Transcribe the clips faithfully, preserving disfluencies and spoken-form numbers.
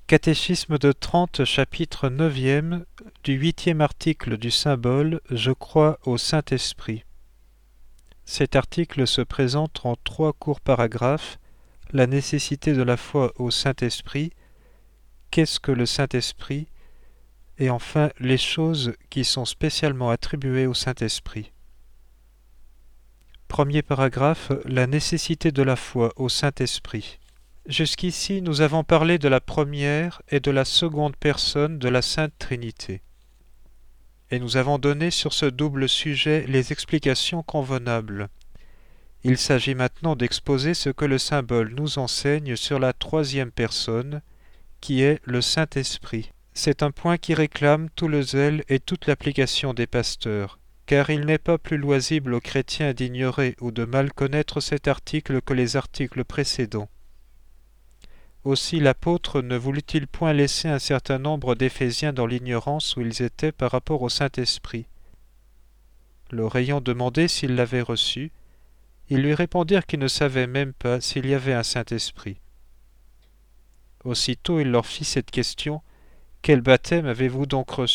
Catéchisme de Trente, chapitre neuvième, du huitième article du symbole « Je crois au Saint-Esprit ». Cet article se présente en trois courts paragraphes: la nécessité de la foi au Saint-Esprit, qu'est-ce que le Saint-Esprit, et enfin les choses qui sont spécialement attribuées au Saint-Esprit. Premier paragraphe, la nécessité de la foi au Saint-Esprit. Jusqu'ici, nous avons parlé de la première et de la seconde personne de la Sainte Trinité. Et nous avons donné sur ce double sujet les explications convenables. Il s'agit maintenant d'exposer ce que le symbole nous enseigne sur la troisième personne, qui est le Saint-Esprit. C'est un point qui réclame tout le zèle et toute l'application des pasteurs, car il n'est pas plus loisible aux chrétiens d'ignorer ou de mal connaître cet article que les articles précédents. Aussi l'apôtre ne voulut-il point laisser un certain nombre d'Éphésiens dans l'ignorance où ils étaient par rapport au Saint-Esprit. Leur ayant demandé s'ils l'avaient reçu, ils lui répondirent qu'ils ne savaient même pas s'il y avait un Saint-Esprit. Aussitôt il leur fit cette question: « Quel baptême avez-vous donc reçu ?»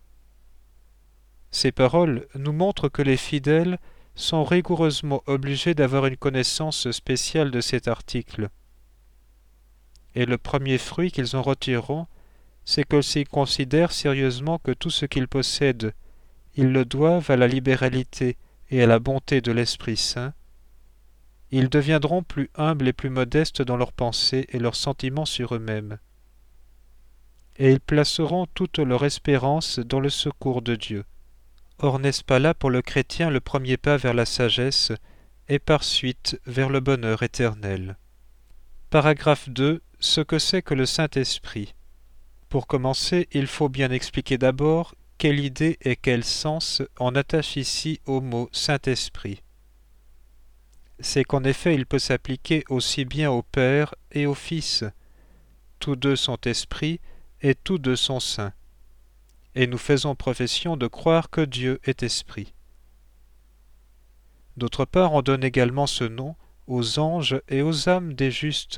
Ces paroles nous montrent que les fidèles sont rigoureusement obligés d'avoir une connaissance spéciale de cet article. Et le premier fruit qu'ils en retireront, c'est qu'ils considèrent sérieusement que tout ce qu'ils possèdent, ils le doivent à la libéralité et à la bonté de l'Esprit Saint. Ils deviendront plus humbles et plus modestes dans leurs pensées et leurs sentiments sur eux-mêmes. Et ils placeront toute leur espérance dans le secours de Dieu. Or, n'est-ce pas là pour le chrétien le premier pas vers la sagesse et par suite vers le bonheur éternel? Paragraphe deux. Ce que c'est que le Saint-Esprit. Pour commencer, il faut bien expliquer d'abord quelle idée et quel sens on attache ici au mot Saint-Esprit. C'est qu'en effet il peut s'appliquer aussi bien au Père et au Fils. Tous deux sont esprits et tous deux sont saints. Et nous faisons profession de croire que Dieu est esprit. D'autre part, on donne également ce nom aux anges et aux âmes des justes.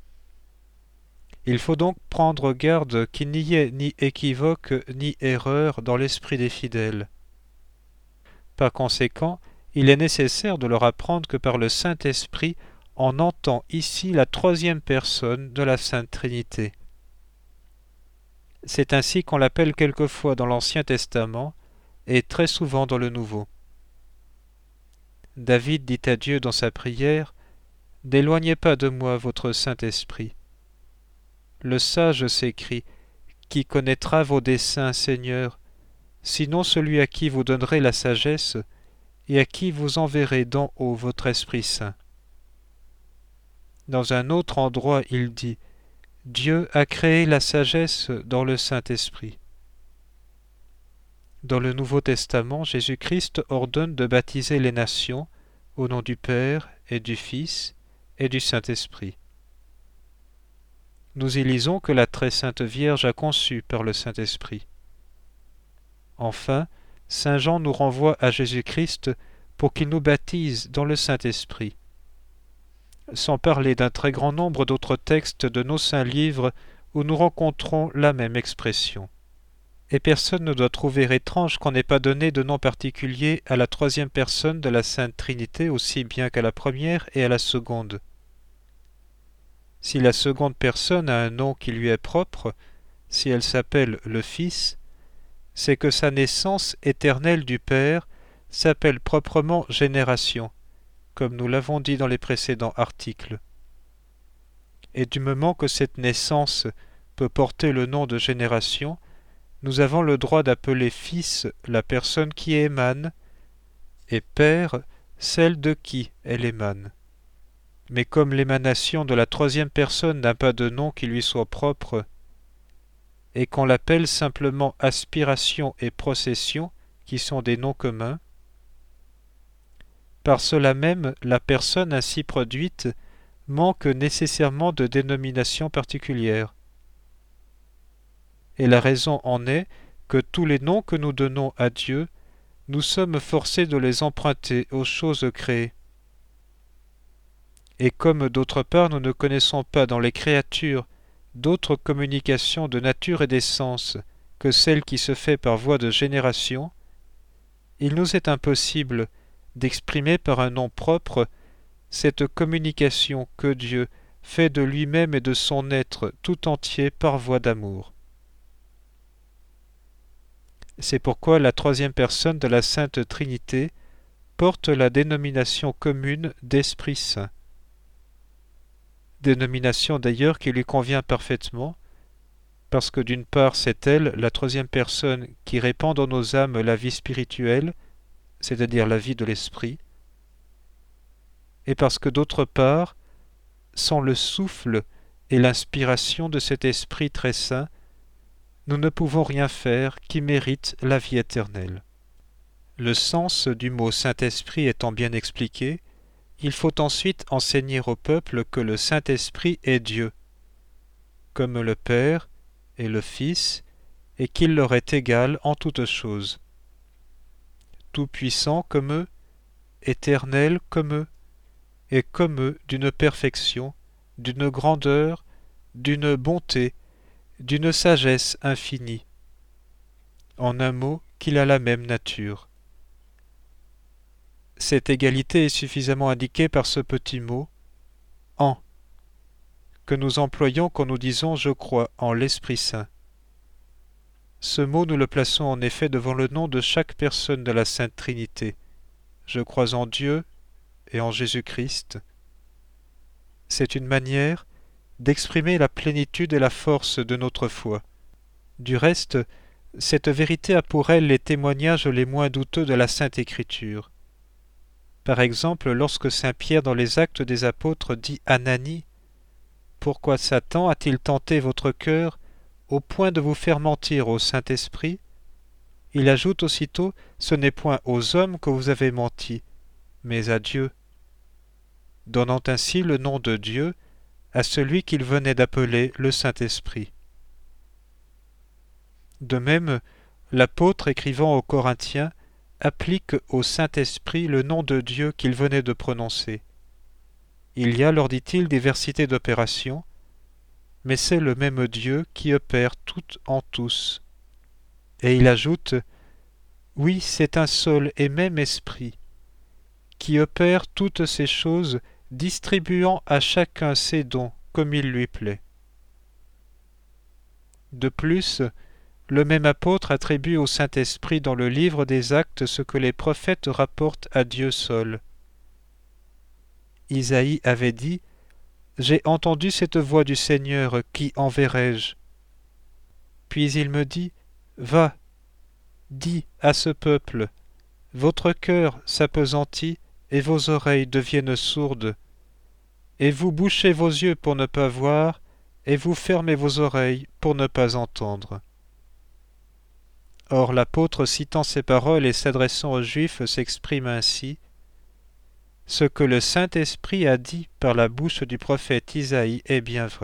Il faut donc prendre garde qu'il n'y ait ni équivoque ni erreur dans l'esprit des fidèles. Par conséquent, il est nécessaire de leur apprendre que par le Saint-Esprit, on entend ici la troisième personne de la Sainte Trinité. C'est ainsi qu'on l'appelle quelquefois dans l'Ancien Testament et très souvent dans le Nouveau. David dit à Dieu dans sa prière: « N'éloignez pas de moi votre Saint-Esprit. » Le sage s'écrie: « Qui connaîtra vos desseins, Seigneur, sinon celui à qui vous donnerez la sagesse et à qui vous enverrez d'en haut votre Esprit Saint. » Dans un autre endroit, il dit: « Dieu a créé la sagesse dans le Saint-Esprit. » Dans le Nouveau Testament, Jésus-Christ ordonne de baptiser les nations au nom du Père et du Fils et du Saint-Esprit. Nous y lisons que la très sainte Vierge a conçu par le Saint-Esprit. Enfin, saint Jean nous renvoie à Jésus-Christ pour qu'il nous baptise dans le Saint-Esprit. Sans parler d'un très grand nombre d'autres textes de nos saints livres où nous rencontrons la même expression. Et personne ne doit trouver étrange qu'on n'ait pas donné de nom particulier à la troisième personne de la Sainte Trinité aussi bien qu'à la première et à la seconde. Si la seconde personne a un nom qui lui est propre, si elle s'appelle le Fils, c'est que sa naissance éternelle du Père s'appelle proprement génération, comme nous l'avons dit dans les précédents articles. Et du moment que cette naissance peut porter le nom de génération, nous avons le droit d'appeler Fils la personne qui émane, et Père celle de qui elle émane. Mais comme l'émanation de la troisième personne n'a pas de nom qui lui soit propre, et qu'on l'appelle simplement aspiration et procession, qui sont des noms communs, par cela même la personne ainsi produite manque nécessairement de dénomination particulière. Et la raison en est que tous les noms que nous donnons à Dieu, nous sommes forcés de les emprunter aux choses créées. Et comme d'autre part nous ne connaissons pas dans les créatures d'autre communication de nature et d'essence que celle qui se fait par voie de génération, il nous est impossible d'exprimer par un nom propre cette communication que Dieu fait de lui-même et de son être tout entier par voie d'amour. C'est pourquoi la troisième personne de la Sainte Trinité porte la dénomination commune d'Esprit Saint. Dénomination d'ailleurs qui lui convient parfaitement, parce que d'une part c'est elle, la troisième personne, qui répand dans nos âmes la vie spirituelle, c'est-à-dire la vie de l'Esprit, et parce que d'autre part, sans le souffle et l'inspiration de cet Esprit très saint, nous ne pouvons rien faire qui mérite la vie éternelle. Le sens du mot Saint-Esprit étant bien expliqué, il faut ensuite enseigner au peuple que le Saint-Esprit est Dieu, comme le Père et le Fils, et qu'il leur est égal en toutes choses. Tout-puissant comme eux, éternel comme eux, et comme eux d'une perfection, d'une grandeur, d'une bonté, d'une sagesse infinie. En un mot, qu'il a la même nature. Cette égalité est suffisamment indiquée par ce petit mot « en » que nous employons quand nous disons « je crois en l'Esprit Saint ». Ce mot, nous le plaçons en effet devant le nom de chaque personne de la Sainte Trinité. Je crois en Dieu et en Jésus-Christ. C'est une manière d'exprimer la plénitude et la force de notre foi. Du reste, cette vérité a pour elle les témoignages les moins douteux de la Sainte Écriture. Par exemple, lorsque saint Pierre dans les Actes des Apôtres dit à Ananie « Pourquoi Satan a-t-il tenté votre cœur au point de vous faire mentir au Saint-Esprit ?» il ajoute aussitôt « Ce n'est point aux hommes que vous avez menti, mais à Dieu », donnant ainsi le nom de Dieu à celui qu'il venait d'appeler le Saint-Esprit. De même, l'apôtre écrivant aux Corinthiens applique au Saint-Esprit le nom de Dieu qu'il venait de prononcer. Il y a, leur dit-il, diversité d'opérations, mais c'est le même Dieu qui opère tout en tous. Et il ajoute « Oui, c'est un seul et même Esprit, qui opère toutes ces choses, distribuant à chacun ses dons comme il lui plaît. » De plus, le même apôtre attribue au Saint-Esprit dans le livre des Actes ce que les prophètes rapportent à Dieu seul. Isaïe avait dit « J'ai entendu cette voix du Seigneur, qui enverrai-je » Puis il me dit « Va, dis à ce peuple, votre cœur s'appesantit et vos oreilles deviennent sourdes, et vous bouchez vos yeux pour ne pas voir, et vous fermez vos oreilles pour ne pas entendre. » Or l'apôtre, citant ces paroles et s'adressant aux Juifs, s'exprime ainsi « Ce que le Saint-Esprit a dit par la bouche du prophète Isaïe est bien vrai. »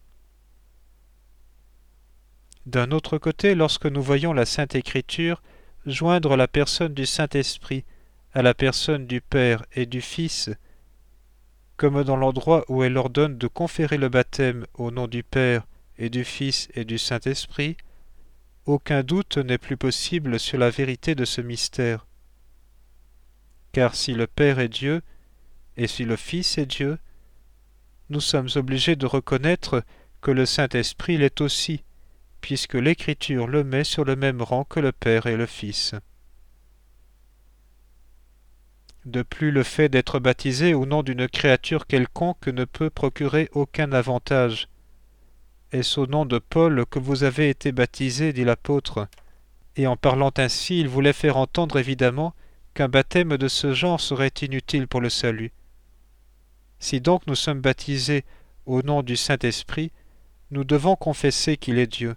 D'un autre côté, lorsque nous voyons la Sainte Écriture joindre la personne du Saint-Esprit à la personne du Père et du Fils, comme dans l'endroit où elle ordonne de conférer le baptême au nom du Père et du Fils et du Saint-Esprit, aucun doute n'est plus possible sur la vérité de ce mystère. Car si le Père est Dieu, et si le Fils est Dieu, nous sommes obligés de reconnaître que le Saint-Esprit l'est aussi, puisque l'Écriture le met sur le même rang que le Père et le Fils. De plus, le fait d'être baptisé au nom d'une créature quelconque ne peut procurer aucun avantage. Est-ce au nom de Paul que vous avez été baptisé, dit l'apôtre, et en parlant ainsi, il voulait faire entendre évidemment qu'un baptême de ce genre serait inutile pour le salut. Si donc nous sommes baptisés au nom du Saint-Esprit, nous devons confesser qu'il est Dieu.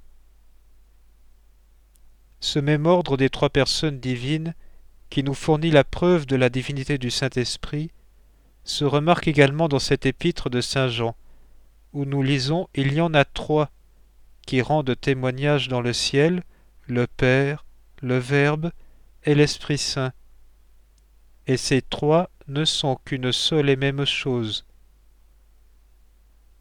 Ce même ordre des trois personnes divines, qui nous fournit la preuve de la divinité du Saint-Esprit, se remarque également dans cette épître de saint Jean, où nous lisons « Il y en a trois qui rendent témoignage dans le ciel, le Père, le Verbe et l'Esprit Saint. Et ces trois ne sont qu'une seule et même chose. »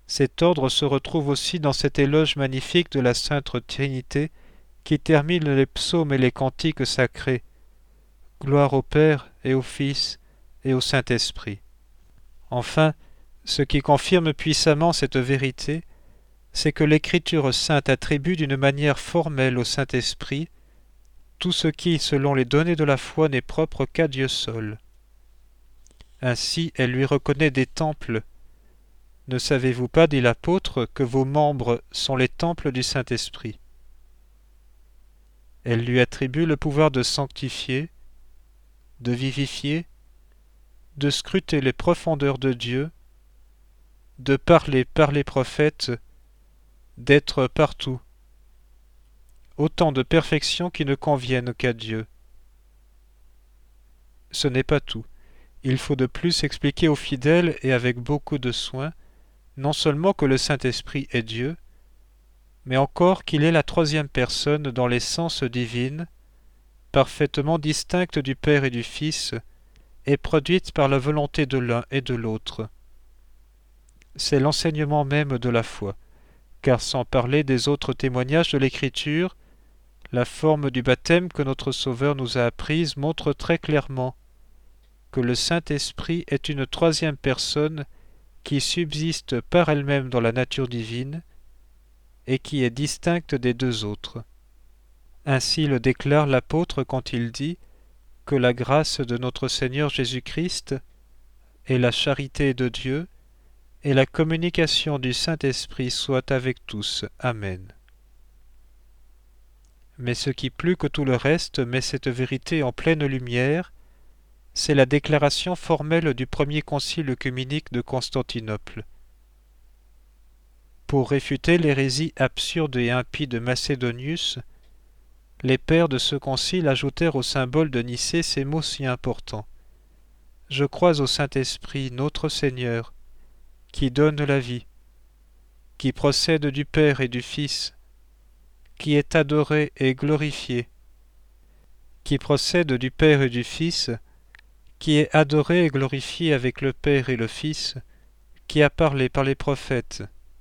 Cet ordre se retrouve aussi dans cet éloge magnifique de la Sainte Trinité qui termine les psaumes et les cantiques sacrés. Gloire au Père et au Fils et au Saint-Esprit. Enfin, ce qui confirme puissamment cette vérité, c'est que l'Écriture sainte attribue d'une manière formelle au Saint-Esprit tout ce qui, selon les données de la foi, n'est propre qu'à Dieu seul. Ainsi, elle lui reconnaît des temples. Ne savez-vous pas, dit l'apôtre, que vos membres sont les temples du Saint-Esprit? Elle lui attribue le pouvoir de sanctifier, de vivifier, de scruter les profondeurs de Dieu, de parler par les prophètes, d'être partout. Autant de perfections qui ne conviennent qu'à Dieu. Ce n'est pas tout. Il faut de plus expliquer aux fidèles et avec beaucoup de soin, non seulement que le Saint-Esprit est Dieu, mais encore qu'il est la troisième personne dans l'essence divine, parfaitement distincte du Père et du Fils, et produite par la volonté de l'un et de l'autre. C'est l'enseignement même de la foi, car sans parler des autres témoignages de l'Écriture, la forme du baptême que notre Sauveur nous a apprise montre très clairement que le Saint-Esprit est une troisième personne qui subsiste par elle-même dans la nature divine et qui est distincte des deux autres. Ainsi le déclare l'apôtre quand il dit que la grâce de notre Seigneur Jésus-Christ et la charité de Dieu et la communication du Saint-Esprit soient avec tous. Amen. Mais ce qui plus que tout le reste met cette vérité en pleine lumière, c'est la déclaration formelle du premier concile œcuménique de Constantinople. Pour réfuter l'hérésie absurde et impie de Macédonius, les pères de ce concile ajoutèrent au symbole de Nicée ces mots si importants. « Je crois au Saint-Esprit, notre Seigneur, qui donne la vie, qui procède du Père et du Fils, qui est adoré et glorifié, qui procède du Père et du Fils, qui est adoré et glorifié avec le Père et le Fils, qui a parlé par les prophètes. »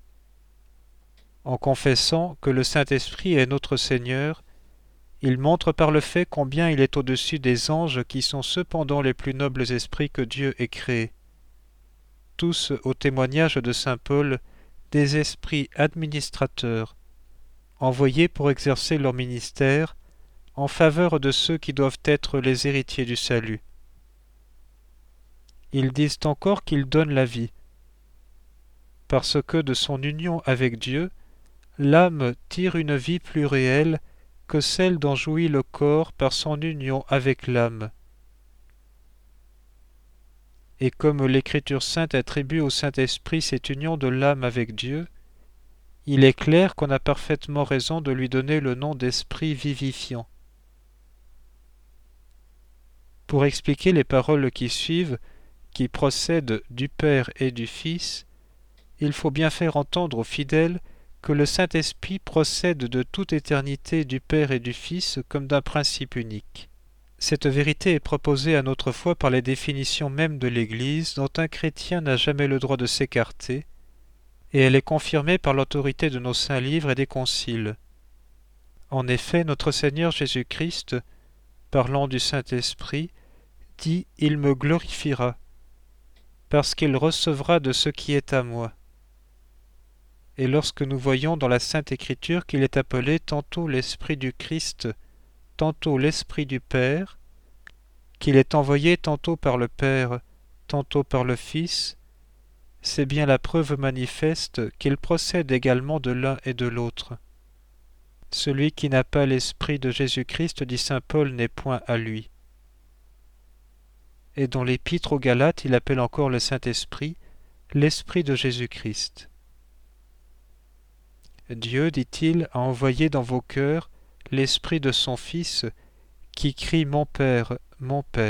En confessant que le Saint-Esprit est notre Seigneur, il montre par le fait combien il est au-dessus des anges qui sont cependant les plus nobles esprits que Dieu ait créés. Tous, au témoignage de saint Paul, des esprits administrateurs, envoyés pour exercer leur ministère en faveur de ceux qui doivent être les héritiers du salut. Ils disent encore qu'il donne la vie, parce que de son union avec Dieu, l'âme tire une vie plus réelle que celle dont jouit le corps par son union avec l'âme. Et comme l'Écriture sainte attribue au Saint-Esprit cette union de l'âme avec Dieu, il est clair qu'on a parfaitement raison de lui donner le nom d'Esprit vivifiant. Pour expliquer les paroles qui suivent, qui procèdent du Père et du Fils, il faut bien faire entendre aux fidèles que le Saint-Esprit procède de toute éternité du Père et du Fils comme d'un principe unique. Cette vérité est proposée à notre foi par les définitions mêmes de l'Église dont un chrétien n'a jamais le droit de s'écarter, et elle est confirmée par l'autorité de nos saints livres et des conciles. En effet, notre Seigneur Jésus-Christ, parlant du Saint-Esprit, dit « Il me glorifiera, parce qu'il recevra de ce qui est à moi ». Et lorsque nous voyons dans la Sainte Écriture qu'il est appelé tantôt l'Esprit du Christ, tantôt l'Esprit du Père, qu'il est envoyé tantôt par le Père, tantôt par le Fils, c'est bien la preuve manifeste qu'il procède également de l'un et de l'autre. Celui qui n'a pas l'Esprit de Jésus-Christ, dit saint Paul, n'est point à lui. Et dans l'Épître aux Galates, il appelle encore le Saint-Esprit l'Esprit de Jésus-Christ. Dieu, dit-il, a envoyé dans vos cœurs l'Esprit de son Fils, qui crie « Mon Père, mon Père ».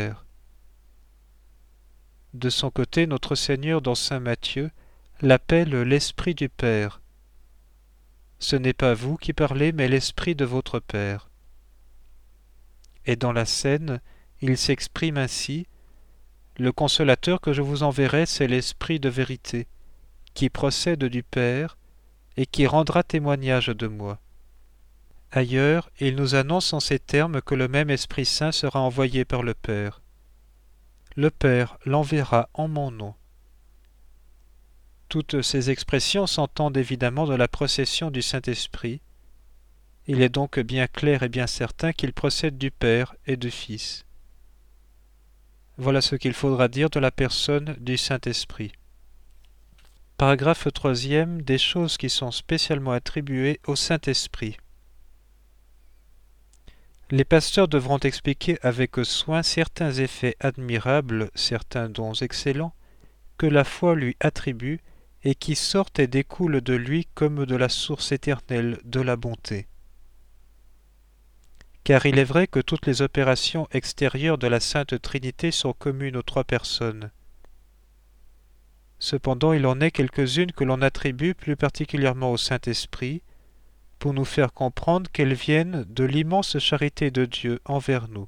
De son côté, notre Seigneur, dans saint Matthieu, l'appelle l'Esprit du Père. Ce n'est pas vous qui parlez, mais l'Esprit de votre Père. Et dans la scène, il s'exprime ainsi : « Le consolateur que je vous enverrai, c'est l'Esprit de vérité, qui procède du Père et qui rendra témoignage de moi. Ailleurs, il nous annonce en ces termes que le même Esprit Saint sera envoyé par le Père. Le Père l'enverra en mon nom. Toutes ces expressions s'entendent évidemment de la procession du Saint-Esprit. Il est donc bien clair et bien certain qu'il procède du Père et du Fils. Voilà ce qu'il faudra dire de la personne du Saint-Esprit. Paragraphe troisième. Des choses qui sont spécialement attribuées au Saint-Esprit. Les pasteurs devront expliquer avec soin certains effets admirables, certains dons excellents, que la foi lui attribue et qui sortent et découlent de lui comme de la source éternelle de la bonté. Car il est vrai que toutes les opérations extérieures de la Sainte Trinité sont communes aux trois personnes. Cependant, il en est quelques-unes que l'on attribue plus particulièrement au Saint-Esprit, pour nous faire comprendre qu'elles viennent de l'immense charité de Dieu envers nous.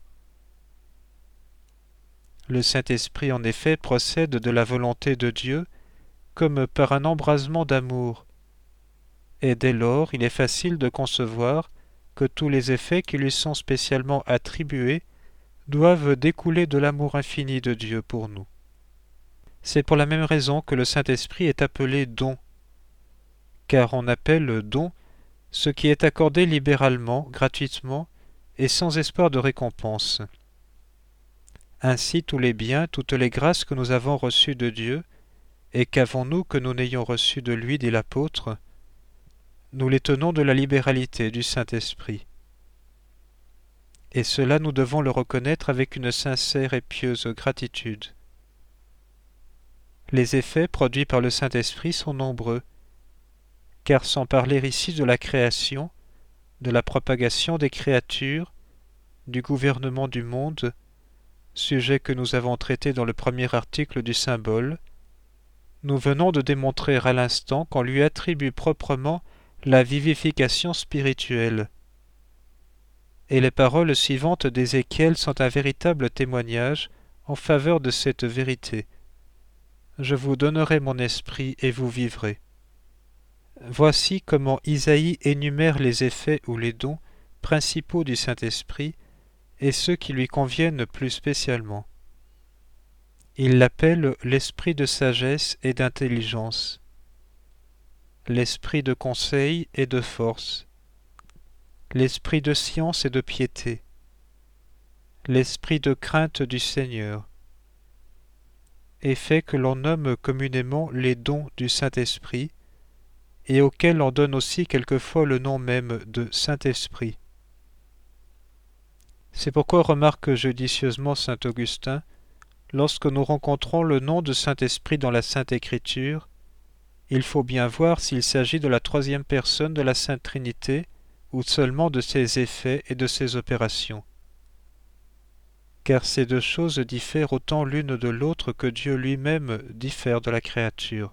Le Saint-Esprit, en effet, procède de la volonté de Dieu comme par un embrasement d'amour, et dès lors il est facile de concevoir que tous les effets qui lui sont spécialement attribués doivent découler de l'amour infini de Dieu pour nous. C'est pour la même raison que le Saint-Esprit est appelé don, car on appelle don ce qui est accordé libéralement, gratuitement et sans espoir de récompense. Ainsi tous les biens, toutes les grâces que nous avons reçues de Dieu, et qu'avons-nous que nous n'ayons reçu de lui, dit l'apôtre, nous les tenons de la libéralité du Saint-Esprit. Et cela nous devons le reconnaître avec une sincère et pieuse gratitude. Les effets produits par le Saint-Esprit sont nombreux, car sans parler ici de la création, de la propagation des créatures, du gouvernement du monde, sujet que nous avons traité dans le premier article du symbole, nous venons de démontrer à l'instant qu'on lui attribue proprement la vivification spirituelle. Et les paroles suivantes d'Ézéchiel sont un véritable témoignage en faveur de cette vérité. Je vous donnerai mon esprit et vous vivrez. Voici comment Isaïe énumère les effets ou les dons principaux du Saint-Esprit et ceux qui lui conviennent plus spécialement. Il l'appelle l'esprit de sagesse et d'intelligence, l'esprit de conseil et de force, l'esprit de science et de piété, l'esprit de crainte du Seigneur, effets que l'on nomme communément les dons du Saint-Esprit, et auquel on donne aussi quelquefois le nom même de Saint-Esprit. C'est pourquoi remarque judicieusement saint Augustin, lorsque nous rencontrons le nom de Saint-Esprit dans la Sainte Écriture, il faut bien voir s'il s'agit de la troisième personne de la Sainte Trinité ou seulement de ses effets et de ses opérations. Car ces deux choses diffèrent autant l'une de l'autre que Dieu lui-même diffère de la créature.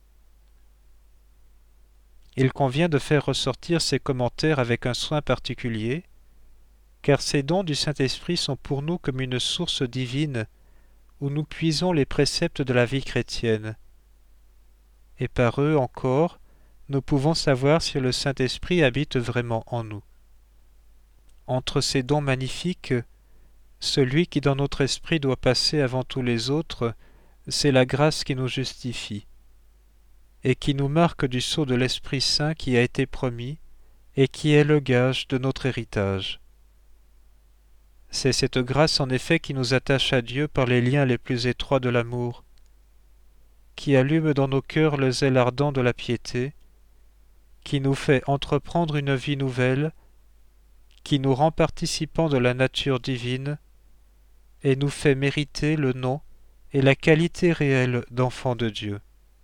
Il convient de faire ressortir ces commentaires avec un soin particulier, car ces dons du Saint-Esprit sont pour nous comme une source divine où nous puisons les préceptes de la vie chrétienne. Et par eux encore, nous pouvons savoir si le Saint-Esprit habite vraiment en nous. Entre ces dons magnifiques, celui qui dans notre esprit doit passer avant tous les autres, c'est la grâce qui nous justifie, et qui nous marque du sceau de l'Esprit Saint qui a été promis, et qui est le gage de notre héritage. C'est cette grâce en effet qui nous attache à Dieu par les liens les plus étroits de l'amour, qui allume dans nos cœurs le zèle ardent de la piété, qui nous fait entreprendre une vie nouvelle, qui nous rend participants de la nature divine, et nous fait mériter le nom et la qualité réelle d'enfants de Dieu.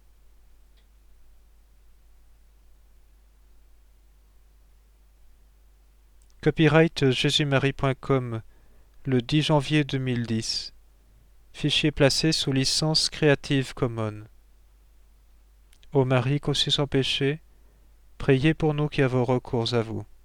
Copyright jésus-marie point com, le dix janvier deux mille dix. Fichier placé sous licence Creative Commons. Ô Marie conçue sans péché, priez pour nous qui avons recours à vous.